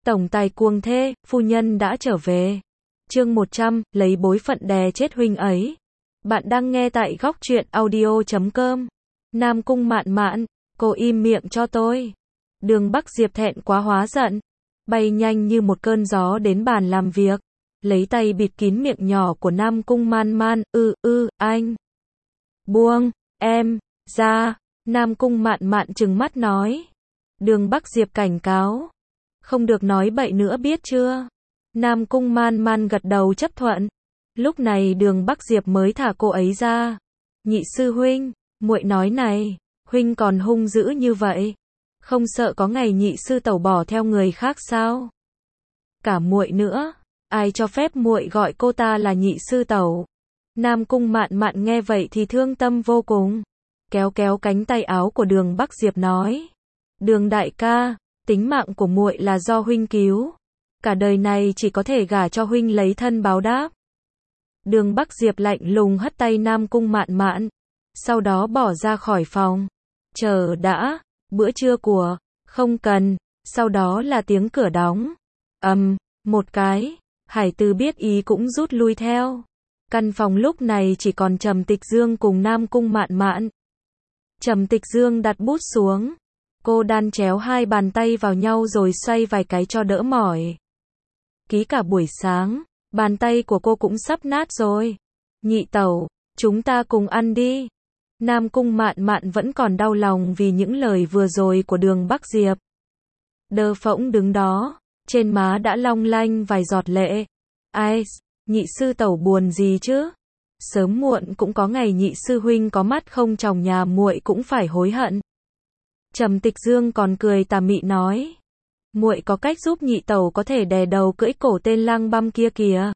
Tổng tài cuồng thê, phu nhân đã trở về. Chương 100, lấy bối phận đè chết huynh ấy. Bạn đang nghe tại góc truyện audio.com. Nam Cung Mạn Mạn, cô im miệng cho tôi. Đường Bắc Diệp thẹn quá hóa giận, bay nhanh như một cơn gió đến bàn làm việc, lấy tay bịt kín miệng nhỏ của Nam Cung Man Man, anh. Buông, em, ra. Nam Cung Mạn Mạn trừng mắt nói. Đường Bắc Diệp cảnh cáo. Không được nói bậy nữa biết chưa? Nam Cung Man Man gật đầu chấp thuận. Lúc này Đường Bắc Diệp mới thả cô ấy ra. Nhị sư huynh, muội nói này, huynh còn hung dữ như vậy, không sợ có ngày nhị sư tẩu bỏ theo người khác sao? Cả muội nữa, ai cho phép muội gọi cô ta là nhị sư tẩu? Nam Cung Mạn Mạn nghe vậy thì thương tâm vô cùng, kéo kéo cánh tay áo của Đường Bắc Diệp nói: Đường đại ca, tính mạng của muội là do huynh cứu, cả đời này chỉ có thể gả cho huynh lấy thân báo đáp. Đường Bắc Diệp lạnh lùng hất tay Nam Cung Mạn Mạn, sau đó bỏ ra khỏi phòng. Chờ đã, bữa trưa của, không cần. Sau đó là tiếng cửa đóng. Một cái, Hải Từ biết ý cũng rút lui theo. Căn phòng lúc này chỉ còn Trầm Tịch Dương cùng Nam Cung Mạn Mạn. Trầm Tịch Dương đặt bút xuống, cô đan chéo hai bàn tay vào nhau rồi xoay vài cái cho đỡ mỏi. Ký cả buổi sáng, bàn tay của cô cũng sắp nát rồi. Nhị tẩu, chúng ta cùng ăn đi. Nam Cung Mạn Mạn vẫn còn đau lòng vì những lời vừa rồi của Đường Bắc Diệp. Đơ phỗng đứng đó, trên má đã long lanh vài giọt lệ. Ai, nhị sư tẩu buồn gì chứ? Sớm muộn cũng có ngày nhị sư huynh có mắt không tròng nhà muội cũng phải hối hận. Trầm Tịch Dương còn cười tà mị nói: muội có cách giúp nhị tẩu có thể đè đầu cưỡi cổ tên lang băm kia kìa.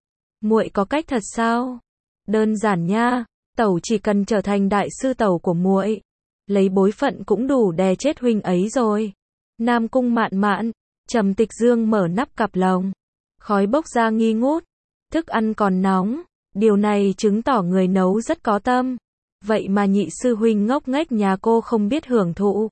Muội có cách thật sao? Đơn giản nha, tẩu chỉ cần trở thành đại sư tẩu của muội, lấy bối phận cũng đủ đè chết huynh ấy rồi. Nam Cung Mạn Mạn, Trầm Tịch Dương mở nắp cặp lồng, khói bốc ra nghi ngút, thức ăn còn nóng, điều này chứng tỏ người nấu rất có tâm. Vậy mà nhị sư huynh ngốc nghếch nhà cô không biết hưởng thụ.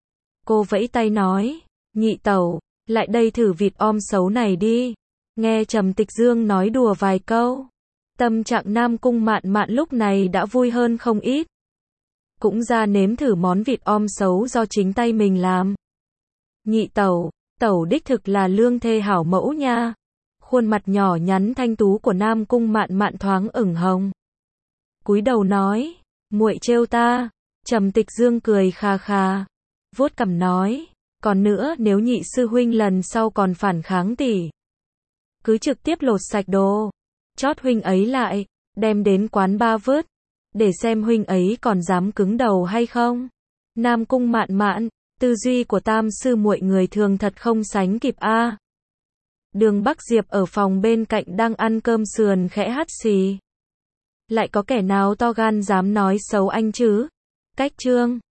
Cô vẫy tay nói: nhị tẩu, lại đây thử vịt om xấu này đi. Nghe Trầm Tịch Dương nói đùa vài câu, tâm trạng Nam Cung Mạn Mạn lúc này đã vui hơn không ít. Cũng ra nếm thử món vịt om xấu do chính tay mình làm. Nhị tẩu, tẩu đích thực là lương thê hảo mẫu nha. Khuôn mặt nhỏ nhắn thanh tú của Nam Cung Mạn Mạn thoáng ửng hồng, cúi đầu nói: muội trêu ta. Trầm Tịch Dương cười khà khà, vuốt cằm nói: còn nữa, nếu nhị sư huynh lần sau còn phản kháng tỷ, cứ trực tiếp lột sạch đồ, chót huynh ấy lại, đem đến quán ba vứt, để xem huynh ấy còn dám cứng đầu hay không. Nam Cung Mạn Mạn, tư duy của tam sư muội người thường thật không sánh kịp a. Đường Bắc Diệp ở phòng bên cạnh đang ăn cơm sườn khẽ hắt xì. Lại có kẻ nào to gan dám nói xấu anh chứ? Cách chương